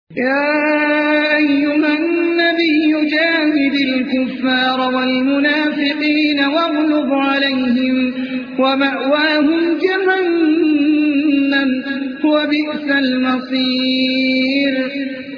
يا أيها النبي جاهد الكفار والمنافقين واغلظ عليهم ومأواهم جهنم وبئس المصير